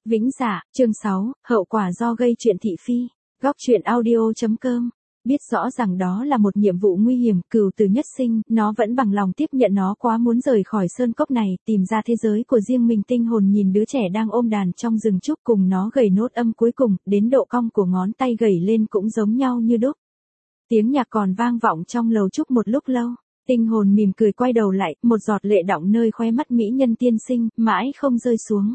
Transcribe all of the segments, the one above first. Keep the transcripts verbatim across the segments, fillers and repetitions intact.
Vĩnh Dạ, chương sáu, hậu quả do gây chuyện thị phi. Góc truyện audio.com. Biết rõ rằng đó là một nhiệm vụ nguy hiểm, cừu từ nhất sinh, nó vẫn bằng lòng tiếp nhận nó, quá muốn rời khỏi sơn cốc này, tìm ra thế giới của riêng mình. Tinh hồn nhìn đứa trẻ đang ôm đàn trong rừng trúc cùng nó gảy nốt âm cuối cùng, đến độ cong của ngón tay gảy lên cũng giống nhau như đúc. Tiếng nhạc còn vang vọng trong lầu trúc một lúc lâu. Tinh hồn mỉm cười quay đầu lại, một giọt lệ đọng nơi khóe mắt mỹ nhân tiên sinh, mãi không rơi xuống.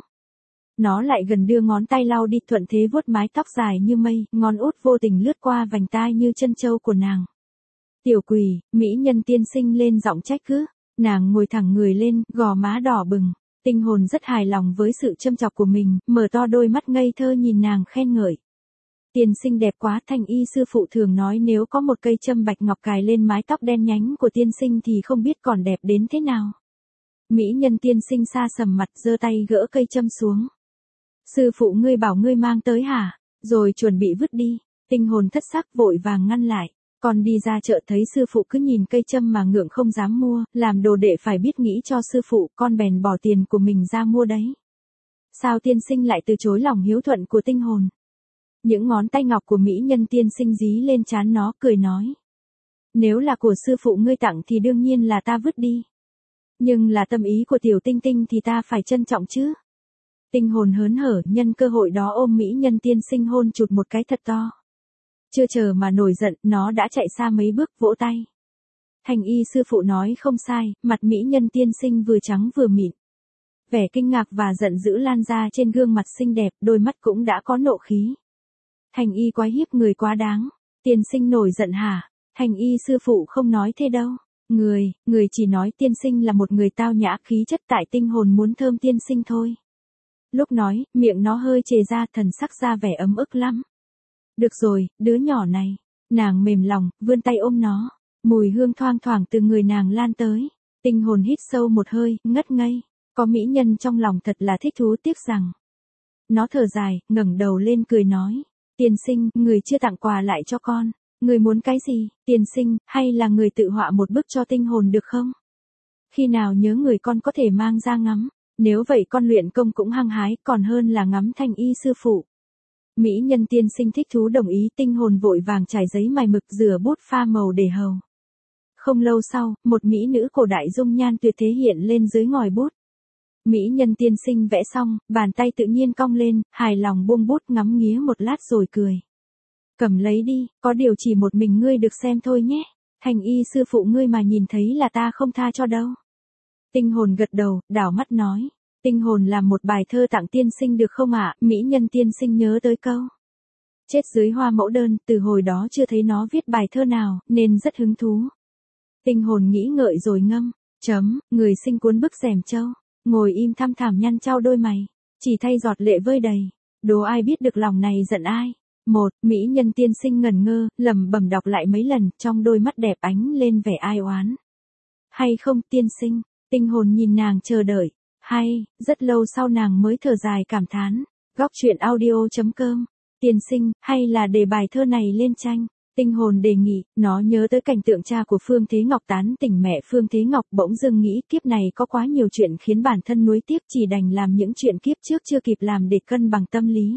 Nó lại gần đưa ngón tay lau đi, thuận thế vuốt mái tóc dài như mây, ngón út vô tình lướt qua vành tai như chân châu của nàng. Tiểu quỷ, mỹ nhân tiên sinh lên giọng trách cứ. Nàng ngồi thẳng người lên, gò má đỏ bừng. Tinh hồn rất hài lòng với sự châm chọc của mình, mở to đôi mắt ngây thơ nhìn nàng khen ngợi. Tiên sinh đẹp quá, Thanh y sư phụ thường nói nếu có một cây châm bạch ngọc cài lên mái tóc đen nhánh của tiên sinh thì không biết còn đẹp đến thế nào. Mỹ nhân tiên sinh xa sầm mặt, giơ tay gỡ cây châm xuống. Sư phụ ngươi bảo ngươi mang tới hả? Rồi chuẩn bị vứt đi. Tinh hồn thất sắc vội vàng ngăn lại. Còn đi ra chợ thấy sư phụ cứ nhìn cây châm mà ngượng không dám mua, làm đồ đệ phải biết nghĩ cho sư phụ, con bèn bỏ tiền của mình ra mua đấy. Sao tiên sinh lại từ chối lòng hiếu thuận của tinh hồn? Những ngón tay ngọc của mỹ nhân tiên sinh dí lên trán nó, cười nói. Nếu là của sư phụ ngươi tặng thì đương nhiên là ta vứt đi. Nhưng là tâm ý của tiểu tinh tinh thì ta phải trân trọng chứ. Tinh hồn hớn hở, nhân cơ hội đó ôm mỹ nhân tiên sinh hôn chụt một cái thật to. Chưa chờ mà nổi giận, nó đã chạy xa mấy bước, vỗ tay. Thanh y sư phụ nói không sai, mặt mỹ nhân tiên sinh vừa trắng vừa mịn. Vẻ kinh ngạc và giận dữ lan ra trên gương mặt xinh đẹp, đôi mắt cũng đã có nộ khí. Thanh y quái hiếp người quá đáng. Tiên sinh nổi giận hả? Thanh y sư phụ không nói thế đâu. Người, người chỉ nói tiên sinh là một người tao nhã, khí chất tại tinh hồn muốn thơm tiên sinh thôi. Lúc nói, miệng nó hơi chề ra, thần sắc ra vẻ ấm ức lắm. Được rồi, đứa nhỏ này. Nàng mềm lòng, vươn tay ôm nó. Mùi hương thoang thoảng từ người nàng lan tới. Tinh hồn hít sâu một hơi, ngất ngây. Có mỹ nhân trong lòng thật là thích thú, tiếc rằng. Nó thở dài, ngẩng đầu lên cười nói. Tiên sinh, người chưa tặng quà lại cho con. Người muốn cái gì, tiên sinh, hay là người tự họa một bức cho tinh hồn được không? Khi nào nhớ người con có thể mang ra ngắm. Nếu vậy con luyện công cũng hăng hái, còn hơn là ngắm thanh y sư phụ. Mỹ nhân tiên sinh thích thú đồng ý, tinh hồn vội vàng trải giấy mài mực, rửa bút pha màu để hầu. Không lâu sau, một mỹ nữ cổ đại dung nhan tuyệt thế hiện lên dưới ngòi bút. Mỹ nhân tiên sinh vẽ xong, bàn tay tự nhiên cong lên, hài lòng buông bút ngắm nghía một lát rồi cười. Cầm lấy đi, có điều chỉ một mình ngươi được xem thôi nhé. Thanh y sư phụ ngươi mà nhìn thấy là ta không tha cho đâu. Tinh hồn gật đầu, đảo mắt nói. Tinh hồn làm một bài thơ tặng tiên sinh được không ạ? Mỹ nhân tiên sinh nhớ tới câu. Chết dưới hoa mẫu đơn, từ hồi đó chưa thấy nó viết bài thơ nào, nên rất hứng thú. Tinh hồn nghĩ ngợi rồi ngâm. Chấm, người sinh cuốn bức rèm châu. Ngồi im thăm thảm nhăn trao đôi mày. Chỉ thay giọt lệ vơi đầy. Đố ai biết được lòng này giận ai. Một, mỹ nhân tiên sinh ngẩn ngơ, lẩm bẩm đọc lại mấy lần, trong đôi mắt đẹp ánh lên vẻ ai oán. Hay không tiên sinh? Tinh hồn nhìn nàng chờ đợi. Hay, rất lâu sau nàng mới thở dài cảm thán. Góc truyện audio.com. Tiên sinh, hay là để bài thơ này lên tranh? Tinh hồn đề nghị, nó nhớ tới cảnh tượng cha của Phương Thế Ngọc tán tỉnh mẹ Phương Thế Ngọc, bỗng dưng nghĩ kiếp này có quá nhiều chuyện khiến bản thân nuối tiếc, chỉ đành làm những chuyện kiếp trước chưa kịp làm để cân bằng tâm lý.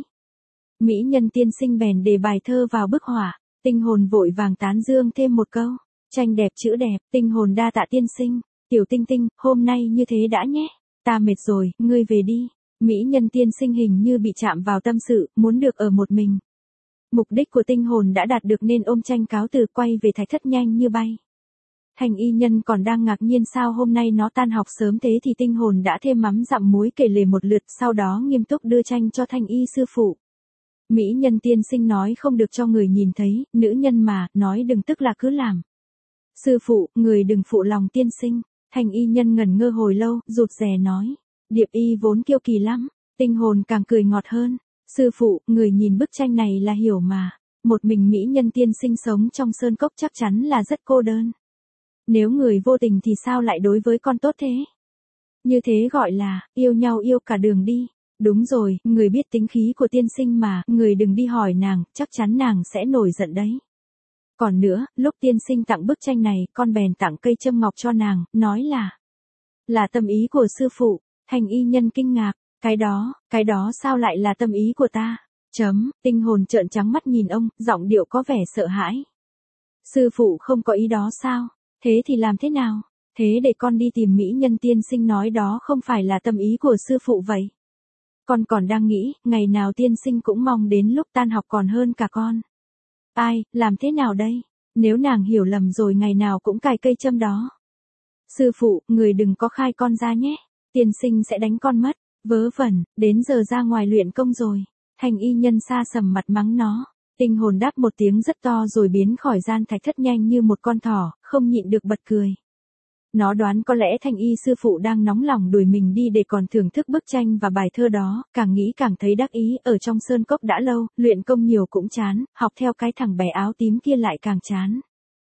Mỹ nhân tiên sinh bèn đề bài thơ vào bức họa. Tinh hồn vội vàng tán dương thêm một câu. Tranh đẹp chữ đẹp, tinh hồn đa tạ tiên sinh. Tiểu tinh tinh, hôm nay như thế đã nhé. Ta mệt rồi, ngươi về đi. Mỹ nhân tiên sinh hình như bị chạm vào tâm sự, muốn được ở một mình. Mục đích của tinh hồn đã đạt được nên ôm tranh cáo từ, quay về thạch thất nhanh như bay. Thanh y nhân còn đang ngạc nhiên sao hôm nay nó tan học sớm thế thì tinh hồn đã thêm mắm dặm muối kể lể một lượt, sau đó nghiêm túc đưa tranh cho thanh y sư phụ. Mỹ nhân tiên sinh nói không được cho người nhìn thấy, nữ nhân mà, nói đừng tức là cứ làm. Sư phụ, người đừng phụ lòng tiên sinh. Thanh y nhân ngẩn ngơ hồi lâu, rụt rè nói. Điệp y vốn kiêu kỳ lắm. Tinh hồn càng cười ngọt hơn. Sư phụ, người nhìn bức tranh này là hiểu mà. Một mình mỹ nhân tiên sinh sống trong sơn cốc chắc chắn là rất cô đơn. Nếu người vô tình thì sao lại đối với con tốt thế? Như thế gọi là, yêu nhau yêu cả đường đi. Đúng rồi, người biết tính khí của tiên sinh mà, người đừng đi hỏi nàng, chắc chắn nàng sẽ nổi giận đấy. Còn nữa, lúc tiên sinh tặng bức tranh này, con bèn tặng cây châm ngọc cho nàng, nói là là tâm ý của sư phụ. Thanh y nhân kinh ngạc, Cái đó, cái đó sao lại là tâm ý của ta? Chấm, tinh hồn trợn trắng mắt nhìn ông, giọng điệu có vẻ sợ hãi. Sư phụ không có ý đó sao? Thế thì làm thế nào? Thế để con đi tìm mỹ nhân tiên sinh nói đó không phải là tâm ý của sư phụ vậy. Con còn đang nghĩ, ngày nào tiên sinh cũng mong đến lúc tan học còn hơn cả con. Ai, làm thế nào đây? Nếu nàng hiểu lầm rồi ngày nào cũng cài cây châm đó. Sư phụ, người đừng có khai con ra nhé. Tiên sinh sẽ đánh con mất. Vớ vẩn, đến giờ ra ngoài luyện công rồi. Thanh y nhân xa sầm mặt mắng nó. Tinh hồn đáp một tiếng rất to rồi biến khỏi gian thạch thất nhanh như một con thỏ, không nhịn được bật cười. Nó đoán có lẽ thanh y sư phụ đang nóng lòng đuổi mình đi để còn thưởng thức bức tranh và bài thơ đó, càng nghĩ càng thấy đắc ý. Ở trong sơn cốc đã lâu, luyện công nhiều cũng chán, học theo cái thằng bé áo tím kia lại càng chán.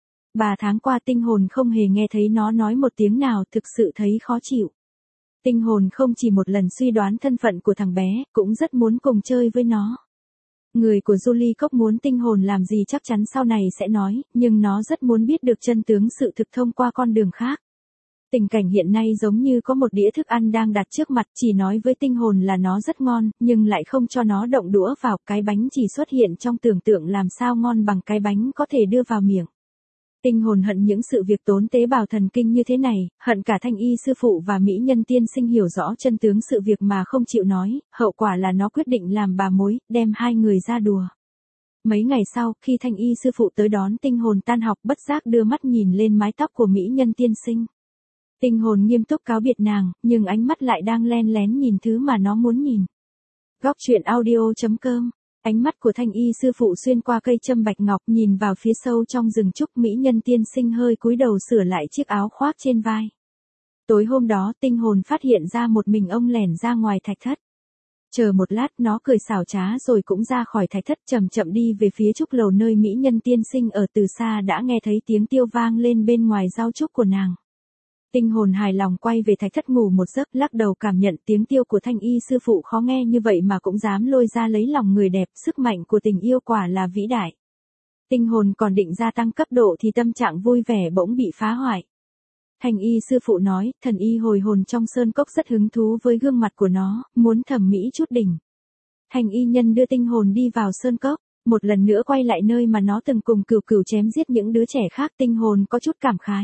Ba tháng qua tinh hồn không hề nghe thấy nó nói một tiếng nào, thực sự thấy khó chịu. Tinh hồn không chỉ một lần suy đoán thân phận của thằng bé, cũng rất muốn cùng chơi với nó. Người của Julie Cốc muốn tinh hồn làm gì chắc chắn sau này sẽ nói, nhưng nó rất muốn biết được chân tướng sự thực thông qua con đường khác. Tình cảnh hiện nay giống như có một đĩa thức ăn đang đặt trước mặt, chỉ nói với tinh hồn là nó rất ngon, nhưng lại không cho nó động đũa vào. Cái bánh chỉ xuất hiện trong tưởng tượng, làm sao ngon bằng cái bánh có thể đưa vào miệng. Tinh hồn hận những sự việc tốn tế bào thần kinh như thế này, hận cả thanh y sư phụ và mỹ nhân tiên sinh hiểu rõ chân tướng sự việc mà không chịu nói, hậu quả là nó quyết định làm bà mối, đem hai người ra đùa. Mấy ngày sau, khi thanh y sư phụ tới đón tinh hồn tan học, bất giác đưa mắt nhìn lên mái tóc của mỹ nhân tiên sinh. Tinh hồn nghiêm túc cáo biệt nàng, nhưng ánh mắt lại đang len lén nhìn thứ mà nó muốn nhìn. Góc truyện audio chấm com. Ánh mắt của thanh y sư phụ xuyên qua cây châm bạch ngọc nhìn vào phía sâu trong rừng trúc. Mỹ nhân tiên sinh hơi cúi đầu sửa lại chiếc áo khoác trên vai. Tối hôm đó tinh hồn phát hiện ra một mình ông lẻn ra ngoài thạch thất. Chờ một lát nó cười xảo trá rồi cũng ra khỏi thạch thất chậm chậm đi về phía trúc lầu nơi mỹ nhân tiên sinh ở. Từ xa đã nghe thấy tiếng tiêu vang lên bên ngoài giao trúc của nàng. Tinh hồn hài lòng quay về thạch thất ngủ một giấc, lắc đầu cảm nhận tiếng tiêu của thanh y sư phụ khó nghe như vậy mà cũng dám lôi ra lấy lòng người đẹp, sức mạnh của tình yêu quả là vĩ đại. Tinh hồn còn định gia tăng cấp độ thì tâm trạng vui vẻ bỗng bị phá hoại. Thanh y sư phụ nói, thần y hồi hồn trong sơn cốc rất hứng thú với gương mặt của nó, muốn thẩm mỹ chút đỉnh. Thanh y nhân đưa tinh hồn đi vào sơn cốc, một lần nữa quay lại nơi mà nó từng cùng Cửu Cửu chém giết những đứa trẻ khác. Tinh hồn có chút cảm khái.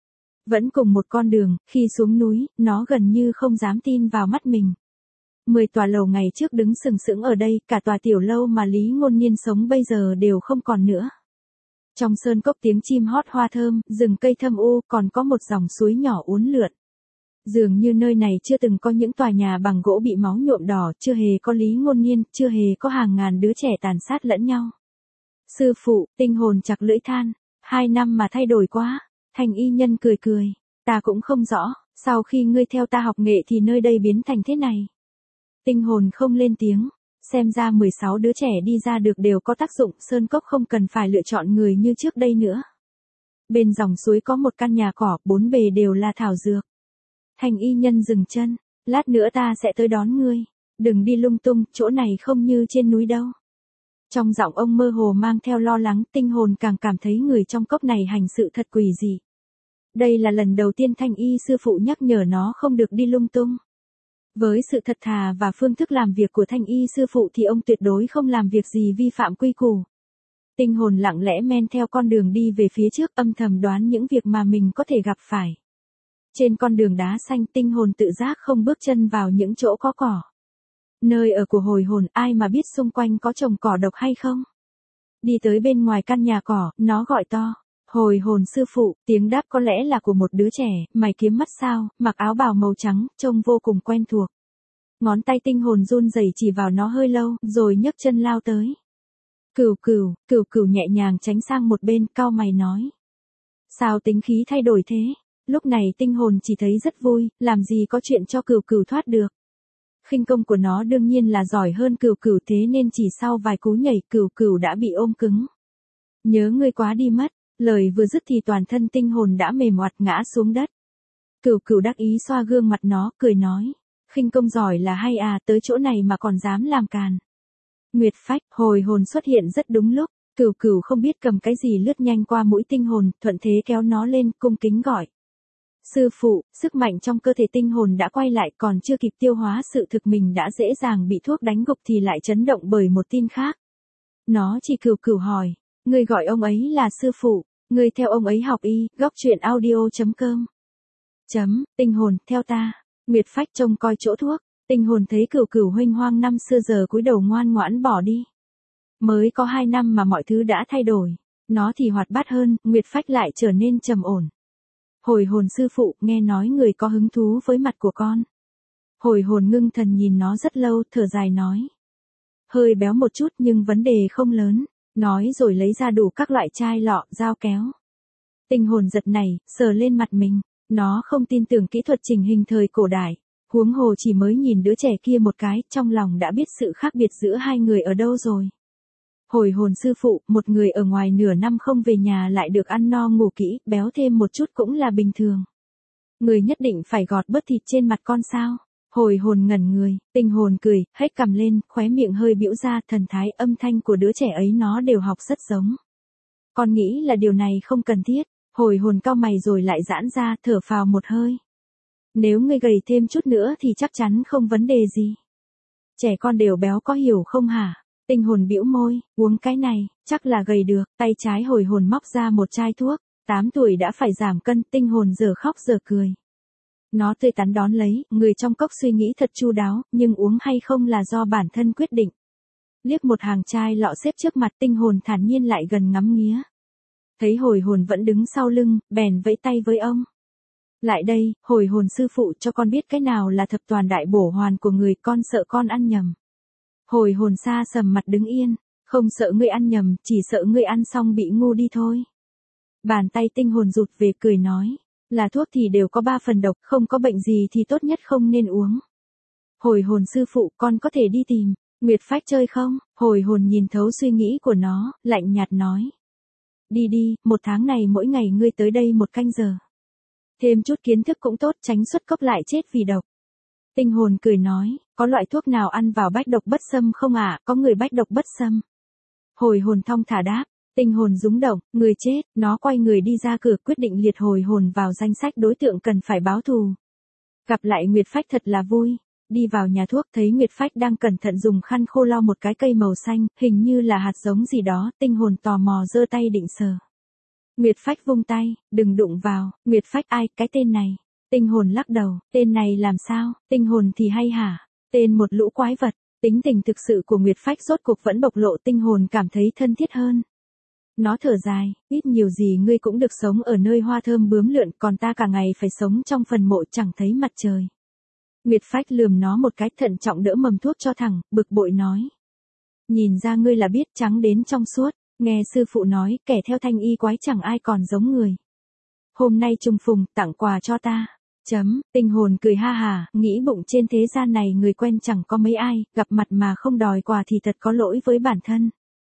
Vẫn cùng một con đường, khi xuống núi, nó gần như không dám tin vào mắt mình. Mười tòa lầu ngày trước đứng sừng sững ở đây, cả tòa tiểu lâu mà Lý Ngôn Nhiên sống bây giờ đều không còn nữa. Trong sơn cốc tiếng chim hót hoa thơm, rừng cây thâm u, còn có một dòng suối nhỏ uốn lượn. Dường như nơi này chưa từng có những tòa nhà bằng gỗ bị máu nhuộm đỏ, chưa hề có Lý Ngôn Nhiên, chưa hề có hàng ngàn đứa trẻ tàn sát lẫn nhau. Sư phụ, tinh hồn chặt lưỡi than, hai năm mà thay đổi quá. Thanh y nhân cười cười, ta cũng không rõ, sau khi ngươi theo ta học nghệ thì nơi đây biến thành thế này. Tinh hồn không lên tiếng, xem ra mười sáu đứa trẻ đi ra được đều có tác dụng, sơn cốc không cần phải lựa chọn người như trước đây nữa. Bên dòng suối có một căn nhà cỏ, bốn bề đều là thảo dược. Thanh y nhân dừng chân, lát nữa ta sẽ tới đón ngươi, đừng đi lung tung, chỗ này không như trên núi đâu. Trong giọng ông mơ hồ mang theo lo lắng, tinh hồn càng cảm thấy người trong cốc này hành sự thật quỷ dị. Đây là lần đầu tiên thanh y sư phụ nhắc nhở nó không được đi lung tung. Với sự thật thà và phương thức làm việc của thanh y sư phụ thì ông tuyệt đối không làm việc gì vi phạm quy củ. Tinh hồn lặng lẽ men theo con đường đi về phía trước, âm thầm đoán những việc mà mình có thể gặp phải. Trên con đường đá xanh, tinh hồn tự giác không bước chân vào những chỗ có cỏ. Nơi ở của hồi hồn, ai mà biết xung quanh có trồng cỏ độc hay không? Đi tới bên ngoài căn nhà cỏ, nó gọi to. Hồi hồn sư phụ, tiếng đáp có lẽ là của một đứa trẻ, mày kiếm mắt sao, mặc áo bào màu trắng, trông vô cùng quen thuộc. Ngón tay tinh hồn run rẩy chỉ vào nó hơi lâu, rồi nhấc chân lao tới. Cửu Cửu, Cửu Cửu nhẹ nhàng tránh sang một bên, cau mày nói. Sao tính khí thay đổi thế? Lúc này tinh hồn chỉ thấy rất vui, làm gì có chuyện cho Cửu Cửu thoát được. Khinh công của nó đương nhiên là giỏi hơn Cửu Cửu, thế nên chỉ sau vài cú nhảy Cửu Cửu đã bị ôm cứng. Nhớ ngươi quá đi mất, lời vừa dứt thì toàn thân tinh hồn đã mềm oặt ngã xuống đất. Cửu Cửu đắc ý xoa gương mặt nó, cười nói, khinh công giỏi là hay à, tới chỗ này mà còn dám làm càn. Nguyệt phách, hồi hồn xuất hiện rất đúng lúc, Cửu Cửu không biết cầm cái gì lướt nhanh qua mũi tinh hồn, thuận thế kéo nó lên, cung kính gọi. Sư phụ, sức mạnh trong cơ thể tinh hồn đã quay lại, còn chưa kịp tiêu hóa sự thực mình đã dễ dàng bị thuốc đánh gục thì lại chấn động bởi một tin khác. Nó chỉ cừu cừu hỏi, ngươi gọi ông ấy là sư phụ, ngươi theo ông ấy học y, góc truyện audio chấm com. Chấm, tinh hồn, theo ta. Nguyệt Phách trông coi chỗ thuốc, tinh hồn thấy cừu cừu huênh hoang năm xưa giờ cúi đầu ngoan ngoãn bỏ đi. Mới có hai năm mà mọi thứ đã thay đổi, nó thì hoạt bát hơn, Nguyệt Phách lại trở nên trầm ổn. Hồi hồn sư phụ, nghe nói người có hứng thú với mặt của con. Hồi hồn ngưng thần nhìn nó rất lâu, thở dài nói. Hơi béo một chút nhưng vấn đề không lớn, nói rồi lấy ra đủ các loại chai lọ, dao kéo. Tinh hồn giật nảy, sờ lên mặt mình, nó không tin tưởng kỹ thuật chỉnh hình thời cổ đại, huống hồ chỉ mới nhìn đứa trẻ kia một cái, trong lòng đã biết sự khác biệt giữa hai người ở đâu rồi. Hồi hồn sư phụ, một người ở ngoài nửa năm không về nhà lại được ăn no ngủ kỹ, béo thêm một chút cũng là bình thường. Người nhất định phải gọt bớt thịt trên mặt con sao? Hồi hồn ngẩn người, tinh hồn cười, hét cằm lên, khóe miệng hơi bĩu ra, thần thái âm thanh của đứa trẻ ấy nó đều học rất giống. Con nghĩ là điều này không cần thiết, hồi hồn cau mày rồi lại giãn ra, thở phào một hơi. Nếu ngươi gầy thêm chút nữa thì chắc chắn không vấn đề gì. Trẻ con đều béo có hiểu không hả? Tinh hồn bĩu môi, uống cái này, chắc là gầy được, tay trái hồi hồn móc ra một chai thuốc, tám tuổi đã phải giảm cân, tinh hồn giờ khóc giờ cười. Nó tươi tắn đón lấy, người trong cốc suy nghĩ thật chu đáo, nhưng uống hay không là do bản thân quyết định. Liếc một hàng chai lọ xếp trước mặt, tinh hồn thản nhiên lại gần ngắm nghía. Thấy hồi hồn vẫn đứng sau lưng, bèn vẫy tay với ông. Lại đây, hồi hồn sư phụ, cho con biết cái nào là thập toàn đại bổ hoàn của người, con sợ con ăn nhầm. Hồi hồn xa sầm mặt đứng yên, không sợ ngươi ăn nhầm, chỉ sợ ngươi ăn xong bị ngu đi thôi. Bàn tay tinh hồn rụt về cười nói, là thuốc thì đều có ba phần độc, không có bệnh gì thì tốt nhất không nên uống. Hồi hồn sư phụ, con có thể đi tìm Nguyệt Phách chơi không? Hồi hồn nhìn thấu suy nghĩ của nó, lạnh nhạt nói. Đi đi, một tháng này mỗi ngày ngươi tới đây một canh giờ. Thêm chút kiến thức cũng tốt, tránh xuất cốc lại chết vì độc. Tinh hồn cười nói, có loại thuốc nào ăn vào bách độc bất xâm không ạ? À? Có người bách độc bất xâm. Hồi hồn thong thả đáp, tinh hồn rúng động, người chết, nó quay người đi ra cửa, quyết định liệt hồi hồn vào danh sách đối tượng cần phải báo thù. Gặp lại Nguyệt Phách thật là vui. Đi vào nhà thuốc thấy Nguyệt Phách đang cẩn thận dùng khăn khô lau một cái cây màu xanh, hình như là hạt giống gì đó, tinh hồn tò mò giơ tay định sờ. Nguyệt Phách vung tay, đừng đụng vào. Nguyệt Phách ai, cái tên này. Tinh hồn lắc đầu, tên này làm sao, tinh hồn thì hay hả, tên một lũ quái vật. Tính tình thực sự của Nguyệt Phách rốt cuộc vẫn bộc lộ, tinh hồn cảm thấy thân thiết hơn. Nó thở dài, ít nhiều gì ngươi cũng được sống ở nơi hoa thơm bướm lượn, còn ta cả ngày phải sống trong phần mộ chẳng thấy mặt trời. Nguyệt Phách lườm nó một cái, thận trọng đỡ mầm thuốc cho thẳng, bực bội nói. Nhìn ra ngươi là biết, trắng đến trong suốt, nghe sư phụ nói, kẻ theo thanh y quái chẳng ai còn giống người. Hôm nay trùng phùng, tặng quà cho ta. Chấm, tinh hồn cười ha hà, nghĩ bụng trên thế gian này người quen chẳng có mấy ai, gặp mặt mà không đòi quà thì thật có lỗi với bản thân.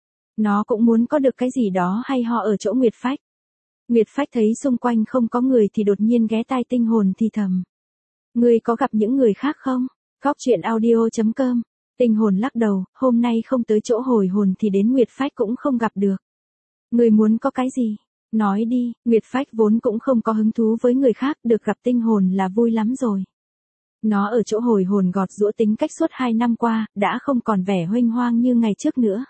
Nó cũng muốn có được cái gì đó hay ho ở chỗ Nguyệt Phách. Nguyệt Phách thấy xung quanh không có người thì đột nhiên ghé tai tinh hồn thì thầm. Ngươi có gặp những người khác không? Góc truyện audio chấm com. Tinh hồn lắc đầu, hôm nay không tới chỗ hồi hồn thì đến Nguyệt Phách cũng không gặp được. Ngươi muốn có cái gì? Nói đi, Nguyệt Phách vốn cũng không có hứng thú với người khác, được gặp tinh hồn là vui lắm rồi. Nó ở chỗ hồi hồn gọt giũa tính cách suốt hai năm qua, đã không còn vẻ huênh hoang như ngày trước nữa.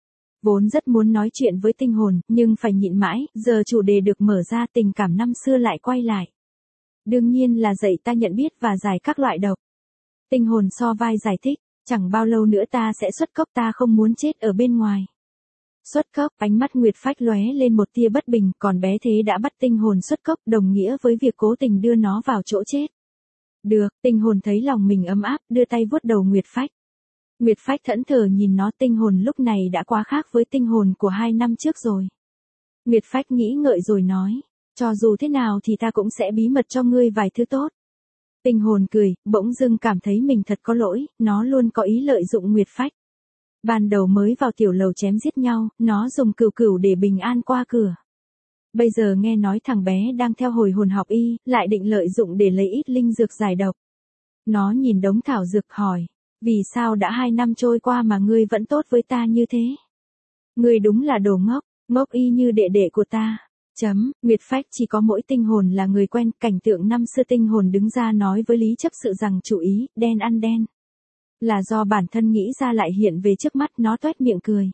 Vốn rất muốn nói chuyện với tinh hồn, nhưng phải nhịn mãi, giờ chủ đề được mở ra, tình cảm năm xưa lại quay lại. Đương nhiên là dạy ta nhận biết và giải các loại độc. Tinh hồn so vai giải thích, chẳng bao lâu nữa ta sẽ xuất cốc, ta không muốn chết ở bên ngoài. Xuất cốc, ánh mắt Nguyệt Phách lóe lên một tia bất bình, còn bé thế đã bắt tinh hồn xuất cốc, đồng nghĩa với việc cố tình đưa nó vào chỗ chết. Được, tinh hồn thấy lòng mình ấm áp, đưa tay vuốt đầu Nguyệt Phách. Nguyệt Phách thẫn thờ nhìn nó, tinh hồn lúc này đã quá khác với tinh hồn của hai năm trước rồi. Nguyệt Phách nghĩ ngợi rồi nói, cho dù thế nào thì ta cũng sẽ bí mật cho ngươi vài thứ tốt. Tinh hồn cười, bỗng dưng cảm thấy mình thật có lỗi, nó luôn có ý lợi dụng Nguyệt Phách. Ban đầu mới vào tiểu lầu chém giết nhau, nó dùng cừu cừu để bình an qua cửa. Bây giờ nghe nói thằng bé đang theo hồi hồn học y, lại định lợi dụng để lấy ít linh dược giải độc. Nó nhìn đống thảo dược hỏi, vì sao đã hai năm trôi qua mà ngươi vẫn tốt với ta như thế? Ngươi đúng là đồ ngốc, ngốc y như đệ đệ của ta. Chấm, Nguyệt Phách chỉ có mỗi tinh hồn là người quen, cảnh tượng năm xưa tinh hồn đứng ra nói với Lý Chấp Sự rằng chủ ý, đen ăn đen. Là do bản thân nghĩ ra lại hiện về trước mắt, nó toét miệng cười.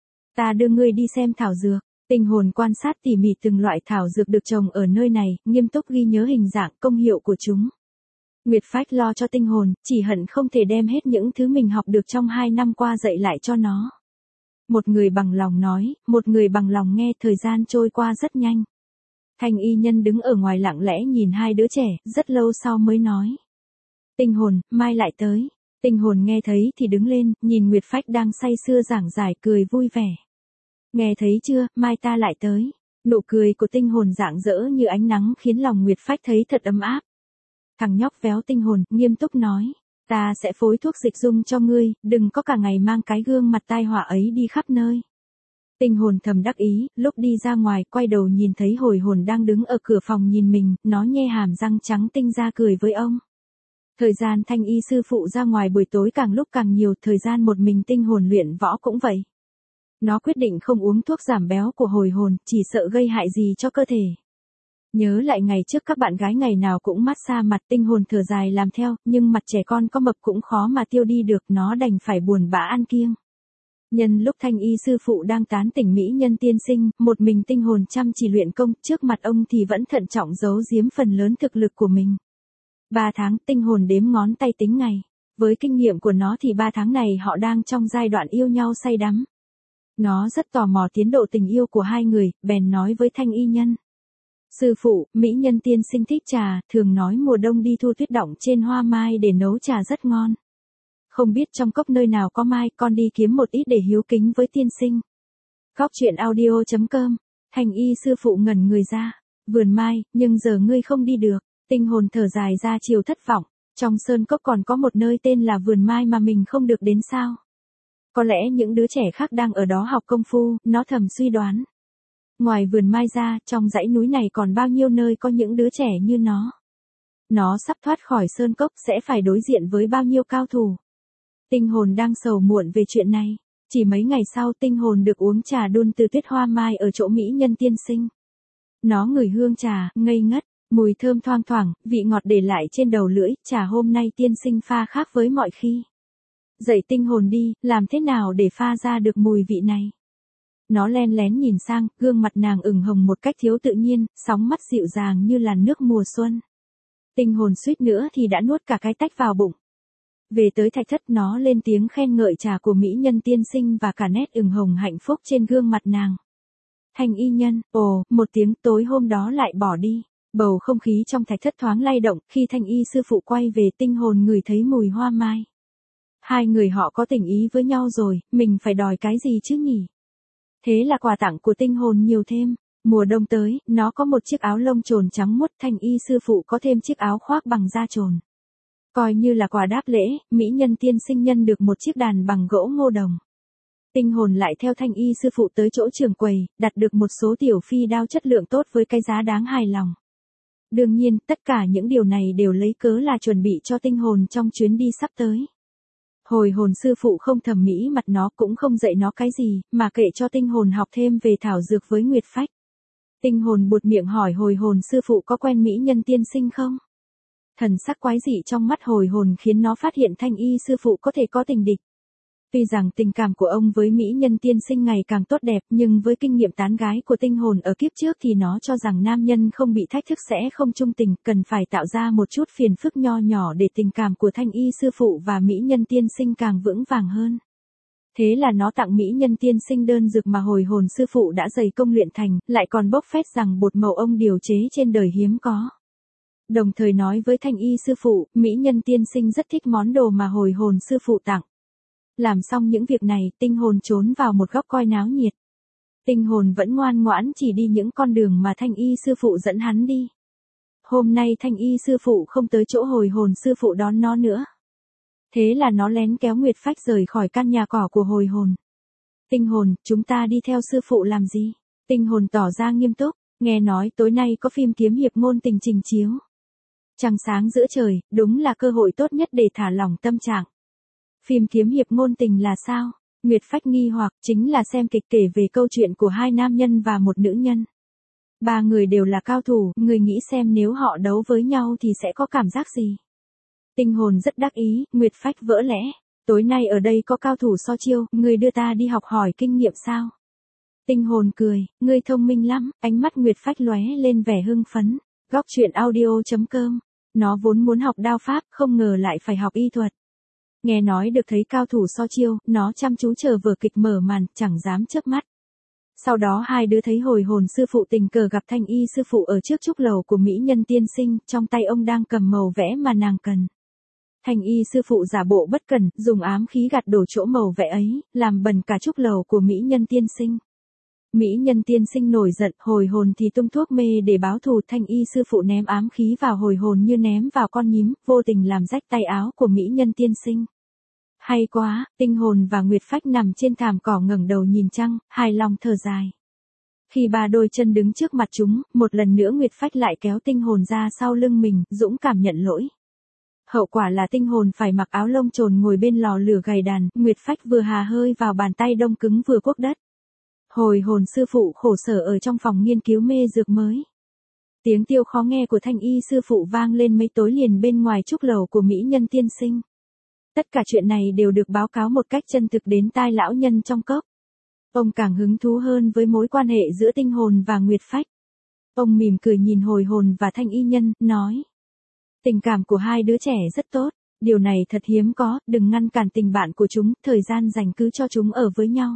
Ta đưa ngươi đi xem thảo dược. Tinh hồn quan sát tỉ mỉ từng loại thảo dược được trồng ở nơi này, nghiêm túc ghi nhớ hình dạng, công hiệu của chúng. Nguyệt Phách lo cho tinh hồn, chỉ hận không thể đem hết những thứ mình học được trong hai năm qua dạy lại cho nó. Một người bằng lòng nói, một người bằng lòng nghe, thời gian trôi qua rất nhanh. Thanh y nhân đứng ở ngoài lặng lẽ nhìn hai đứa trẻ, rất lâu sau mới nói. Tinh hồn, mai lại tới. Tinh hồn nghe thấy thì đứng lên, nhìn Nguyệt Phách đang say sưa giảng giải cười vui vẻ. Nghe thấy chưa, mai ta lại tới. Nụ cười của tinh hồn rạng rỡ như ánh nắng khiến lòng Nguyệt Phách thấy thật ấm áp. Thằng nhóc véo tinh hồn, nghiêm túc nói. Ta sẽ phối thuốc dịch dung cho ngươi, đừng có cả ngày mang cái gương mặt tai họa ấy đi khắp nơi. Tinh hồn thầm đắc ý, lúc đi ra ngoài, quay đầu nhìn thấy hồi hồn đang đứng ở cửa phòng nhìn mình, nó nhe hàm răng trắng tinh ra cười với ông. Thời gian thanh y sư phụ ra ngoài buổi tối càng lúc càng nhiều, thời gian một mình tinh hồn luyện võ cũng vậy. Nó quyết định không uống thuốc giảm béo của hồi hồn, chỉ sợ gây hại gì cho cơ thể. Nhớ lại ngày trước các bạn gái ngày nào cũng massage mặt, tinh hồn thở dài làm theo, nhưng mặt trẻ con có mập cũng khó mà tiêu đi được, nó đành phải buồn bã ăn kiêng. Nhân lúc thanh y sư phụ đang tán tỉnh mỹ nhân tiên sinh, một mình tinh hồn chăm chỉ luyện công, trước mặt ông thì vẫn thận trọng giấu giếm phần lớn thực lực của mình. Ba tháng, tinh hồn đếm ngón tay tính ngày. Với kinh nghiệm của nó thì ba tháng này họ đang trong giai đoạn yêu nhau say đắm. Nó rất tò mò tiến độ tình yêu của hai người, bèn nói với thanh y nhân. Sư phụ, mỹ nhân tiên sinh thích trà, thường nói mùa đông đi thu tuyết đọng trên hoa mai để nấu trà rất ngon. Không biết trong cốc nơi nào có mai, con đi kiếm một ít để hiếu kính với tiên sinh. Góc truyện audio chấm com, thanh y sư phụ ngẩn người ra. Vườn mai, nhưng giờ ngươi không đi được. Tinh hồn thở dài ra chiều thất vọng. Trong sơn cốc còn có một nơi tên là vườn mai mà mình không được đến sao? Có lẽ những đứa trẻ khác đang ở đó học công phu, nó thầm suy đoán. Ngoài vườn mai ra, trong dãy núi này còn bao nhiêu nơi có những đứa trẻ như nó. Nó sắp thoát khỏi sơn cốc sẽ phải đối diện với bao nhiêu cao thủ. Tinh hồn đang sầu muộn về chuyện này. Chỉ mấy ngày sau tinh hồn được uống trà đun từ tuyết hoa mai ở chỗ mỹ nhân tiên sinh. Nó ngửi hương trà, ngây ngất, mùi thơm thoang thoảng, vị ngọt để lại trên đầu lưỡi, trà hôm nay tiên sinh pha khác với mọi khi. Dậy tinh hồn đi, làm thế nào để pha ra được mùi vị này? Nó len lén nhìn sang, gương mặt nàng ửng hồng một cách thiếu tự nhiên, sóng mắt dịu dàng như làn nước mùa xuân. Tinh hồn suýt nữa thì đã nuốt cả cái tách vào bụng. Về tới thạch thất nó lên tiếng khen ngợi trà của mỹ nhân tiên sinh và cả nét ửng hồng hạnh phúc trên gương mặt nàng. Thanh y nhân, ồ, một tiếng tối hôm đó lại bỏ đi. Bầu không khí trong thạch thất thoáng lay động, khi thanh y sư phụ quay về tinh hồn ngửi thấy mùi hoa mai. Hai người họ có tình ý với nhau rồi, mình phải đòi cái gì chứ nhỉ? Thế là quà tặng của tinh hồn nhiều thêm. Mùa đông tới, nó có một chiếc áo lông trồn trắng muốt, thanh y sư phụ có thêm chiếc áo khoác bằng da trồn. Coi như là quà đáp lễ, mỹ nhân tiên sinh nhân được một chiếc đàn bằng gỗ ngô đồng. Tinh hồn lại theo thanh y sư phụ tới chỗ trường quầy, đặt được một số tiểu phi đao chất lượng tốt với cái giá đáng hài lòng. Đương nhiên, tất cả những điều này đều lấy cớ là chuẩn bị cho tinh hồn trong chuyến đi sắp tới. Hồi hồn sư phụ không thẩm mỹ mặt nó cũng không dạy nó cái gì, mà kệ cho tinh hồn học thêm về thảo dược với Nguyệt Phách. Tinh hồn buột miệng hỏi hồi hồn sư phụ có quen mỹ nhân tiên sinh không? Thần sắc quái dị trong mắt hồi hồn khiến nó phát hiện thanh y sư phụ có thể có tình địch. Tuy rằng tình cảm của ông với mỹ nhân tiên sinh ngày càng tốt đẹp, nhưng với kinh nghiệm tán gái của tinh hồn ở kiếp trước thì nó cho rằng nam nhân không bị thách thức sẽ không trung tình, cần phải tạo ra một chút phiền phức nho nhỏ để tình cảm của thanh y sư phụ và mỹ nhân tiên sinh càng vững vàng hơn. Thế là nó tặng mỹ nhân tiên sinh đơn dược mà hồi hồn sư phụ đã dày công luyện thành, lại còn bốc phét rằng bột màu ông điều chế trên đời hiếm có. Đồng thời nói với thanh y sư phụ, mỹ nhân tiên sinh rất thích món đồ mà hồi hồn sư phụ tặng. Làm xong những việc này, tinh hồn trốn vào một góc coi náo nhiệt. Tinh hồn vẫn ngoan ngoãn chỉ đi những con đường mà thanh y sư phụ dẫn hắn đi. Hôm nay thanh y sư phụ không tới chỗ hồi hồn sư phụ đón nó nữa. Thế là nó lén kéo Nguyệt Phách rời khỏi căn nhà cỏ của hồi hồn. Tinh hồn, chúng ta đi theo sư phụ làm gì? Tinh hồn tỏ ra nghiêm túc, nghe nói tối nay có phim kiếm hiệp ngôn tình trình chiếu. Trăng sáng giữa trời, đúng là cơ hội tốt nhất để thả lỏng tâm trạng. Phim kiếm hiệp ngôn tình là sao? Nguyệt Phách nghi hoặc, chính là xem kịch kể về câu chuyện của hai nam nhân và một nữ nhân. Ba người đều là cao thủ, người nghĩ xem nếu họ đấu với nhau thì sẽ có cảm giác gì? Tinh hồn rất đắc ý, Nguyệt Phách vỡ lẽ. Tối nay ở đây có cao thủ so chiêu, người đưa ta đi học hỏi kinh nghiệm sao? Tinh hồn cười, ngươi thông minh lắm, ánh mắt Nguyệt Phách lóe lên vẻ hưng phấn. Góc truyện audio chấm com. Nó vốn muốn học đao pháp, không ngờ lại phải học y thuật. Nghe nói được thấy cao thủ so chiêu, nó chăm chú chờ vở kịch mở màn, chẳng dám chớp mắt. Sau đó hai đứa thấy hồi hồn sư phụ tình cờ gặp Thanh Y sư phụ ở trước trúc lầu của mỹ nhân tiên sinh, trong tay ông đang cầm màu vẽ mà nàng cần. Thanh Y sư phụ giả bộ bất cẩn, dùng ám khí gạt đổ chỗ màu vẽ ấy, làm bẩn cả trúc lầu của mỹ nhân tiên sinh. Mỹ nhân tiên sinh nổi giận, hồi hồn thì tung thuốc mê để báo thù. Thanh Y sư phụ ném ám khí vào hồi hồn như ném vào con nhím, vô tình làm rách tay áo của mỹ nhân tiên sinh. Hay quá, Tinh hồn và Nguyệt Phách nằm trên thảm cỏ ngẩng đầu nhìn trăng, hài lòng thở dài. Khi ba đôi chân đứng trước mặt chúng, một lần nữa Nguyệt Phách lại kéo tinh hồn ra sau lưng mình, dũng cảm nhận lỗi. Hậu quả là tinh hồn phải mặc áo lông trồn ngồi bên lò lửa gầy đàn, Nguyệt Phách vừa hà hơi vào bàn tay đông cứng vừa cuốc đất. Hồi hồn sư phụ khổ sở ở trong phòng nghiên cứu mê dược mới. Tiếng tiêu khó nghe của Thanh Y sư phụ vang lên mấy tối liền bên ngoài trúc lầu của mỹ nhân tiên sinh. Tất cả chuyện này đều được báo cáo một cách chân thực đến tai lão nhân trong cốc. Ông càng hứng thú hơn với mối quan hệ giữa tinh hồn và Nguyệt Phách. Ông mỉm cười nhìn hồi hồn và Thanh Y nhân, nói. Tình cảm của hai đứa trẻ rất tốt, điều này thật hiếm có, đừng ngăn cản tình bạn của chúng, thời gian dành cứ cho chúng ở với nhau.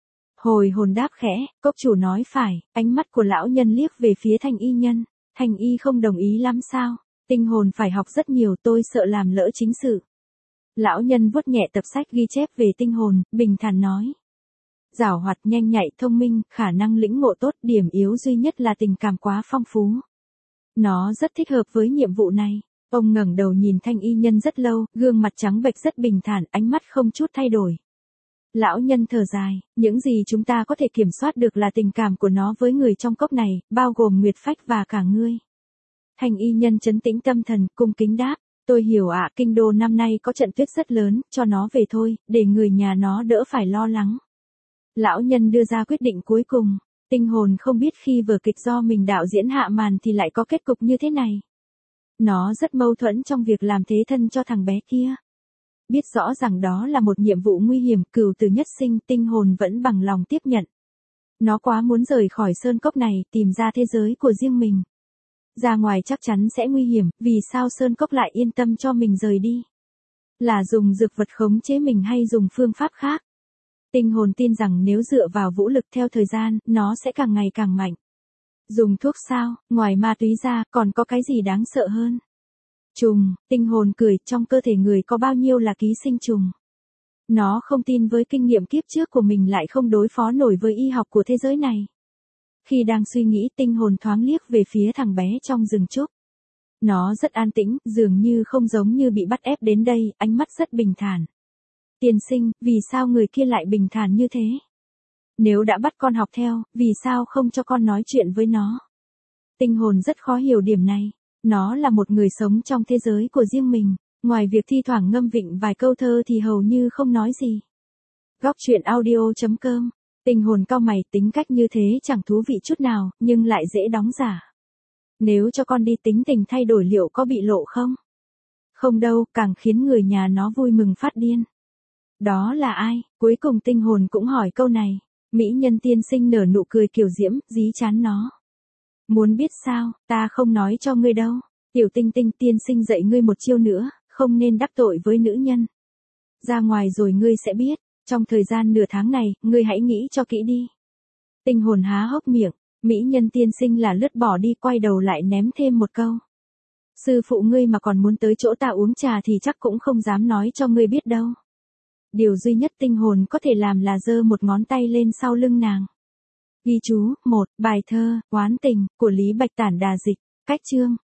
Hồi hồn đáp khẽ, cốc chủ nói phải, ánh mắt của lão nhân liếc về phía Thanh Y nhân. Thanh Y không đồng ý lắm sao? Tinh hồn phải học rất nhiều, tôi sợ làm lỡ chính sự. Lão nhân vuốt nhẹ tập sách ghi chép về tinh hồn, bình thản nói. Giảo hoạt, nhanh nhạy, thông minh, khả năng lĩnh ngộ tốt, điểm yếu duy nhất là tình cảm quá phong phú. Nó rất thích hợp với nhiệm vụ này. Ông ngẩng đầu nhìn Thanh Y nhân rất lâu, gương mặt trắng bệch rất bình thản, ánh mắt không chút thay đổi. Lão nhân thở dài, những gì chúng ta có thể kiểm soát được là tình cảm của nó với người trong cốc này, bao gồm Nguyệt Phách và cả ngươi. Thanh Y nhân trấn tĩnh tâm thần, cung kính đáp. Tôi hiểu ạ, kinh đô năm nay có trận tuyết rất lớn, cho nó về thôi, để người nhà nó đỡ phải lo lắng. Lão nhân đưa ra quyết định cuối cùng. Tinh hồn không biết khi vở kịch do mình đạo diễn hạ màn thì lại có kết cục như thế này. Nó rất mâu thuẫn trong việc làm thế thân cho thằng bé kia. Biết rõ rằng đó là một nhiệm vụ nguy hiểm, cửu tử nhất sinh, tinh hồn vẫn bằng lòng tiếp nhận. Nó quá muốn rời khỏi sơn cốc này, tìm ra thế giới của riêng mình. Ra ngoài chắc chắn sẽ nguy hiểm, vì sao sơn cốc lại yên tâm cho mình rời đi? Là dùng dược vật khống chế mình hay dùng phương pháp khác? Tinh hồn tin rằng nếu dựa vào vũ lực theo thời gian, nó sẽ càng ngày càng mạnh. Dùng thuốc sao, ngoài ma túy ra, còn có cái gì đáng sợ hơn? Trùng, tinh hồn cười, trong cơ thể người có bao nhiêu là ký sinh trùng. Nó không tin với kinh nghiệm kiếp trước của mình lại không đối phó nổi với y học của thế giới này. Khi đang suy nghĩ, tinh hồn thoáng liếc về phía thằng bé trong rừng trúc. Nó rất an tĩnh, dường như không giống như bị bắt ép đến đây, ánh mắt rất bình thản. Tiên sinh, vì sao người kia lại bình thản như thế? Nếu đã bắt con học theo, vì sao không cho con nói chuyện với nó? Tinh hồn rất khó hiểu điểm này. Nó là một người sống trong thế giới của riêng mình, ngoài việc thi thoảng ngâm vịnh vài câu thơ thì hầu như không nói gì. Góc truyện audio chấm com. Tinh hồn cau mày, tính cách như thế chẳng thú vị chút nào, nhưng lại dễ đóng giả. Nếu cho con đi tính tình thay đổi liệu có bị lộ không? Không đâu, càng khiến người nhà nó vui mừng phát điên. Đó là ai? Cuối cùng tinh hồn cũng hỏi câu này. Mỹ nhân tiên sinh nở nụ cười kiều diễm, dí chán nó. Muốn biết sao, ta không nói cho ngươi đâu. Tiểu tinh tinh, tiên sinh dạy ngươi một chiêu nữa, không nên đắc tội với nữ nhân. Ra ngoài rồi ngươi sẽ biết, trong thời gian nửa tháng này, ngươi hãy nghĩ cho kỹ đi. Tinh hồn há hốc miệng, mỹ nhân tiên sinh là lướt bỏ đi, quay đầu lại ném thêm một câu. Sư phụ ngươi mà còn muốn tới chỗ ta uống trà thì chắc cũng không dám nói cho ngươi biết đâu. Điều duy nhất tinh hồn có thể làm là giơ một ngón tay lên sau lưng nàng. Ghi chú, một, bài thơ, oán tình, của Lý Bạch Tản Đà dịch, cách chương.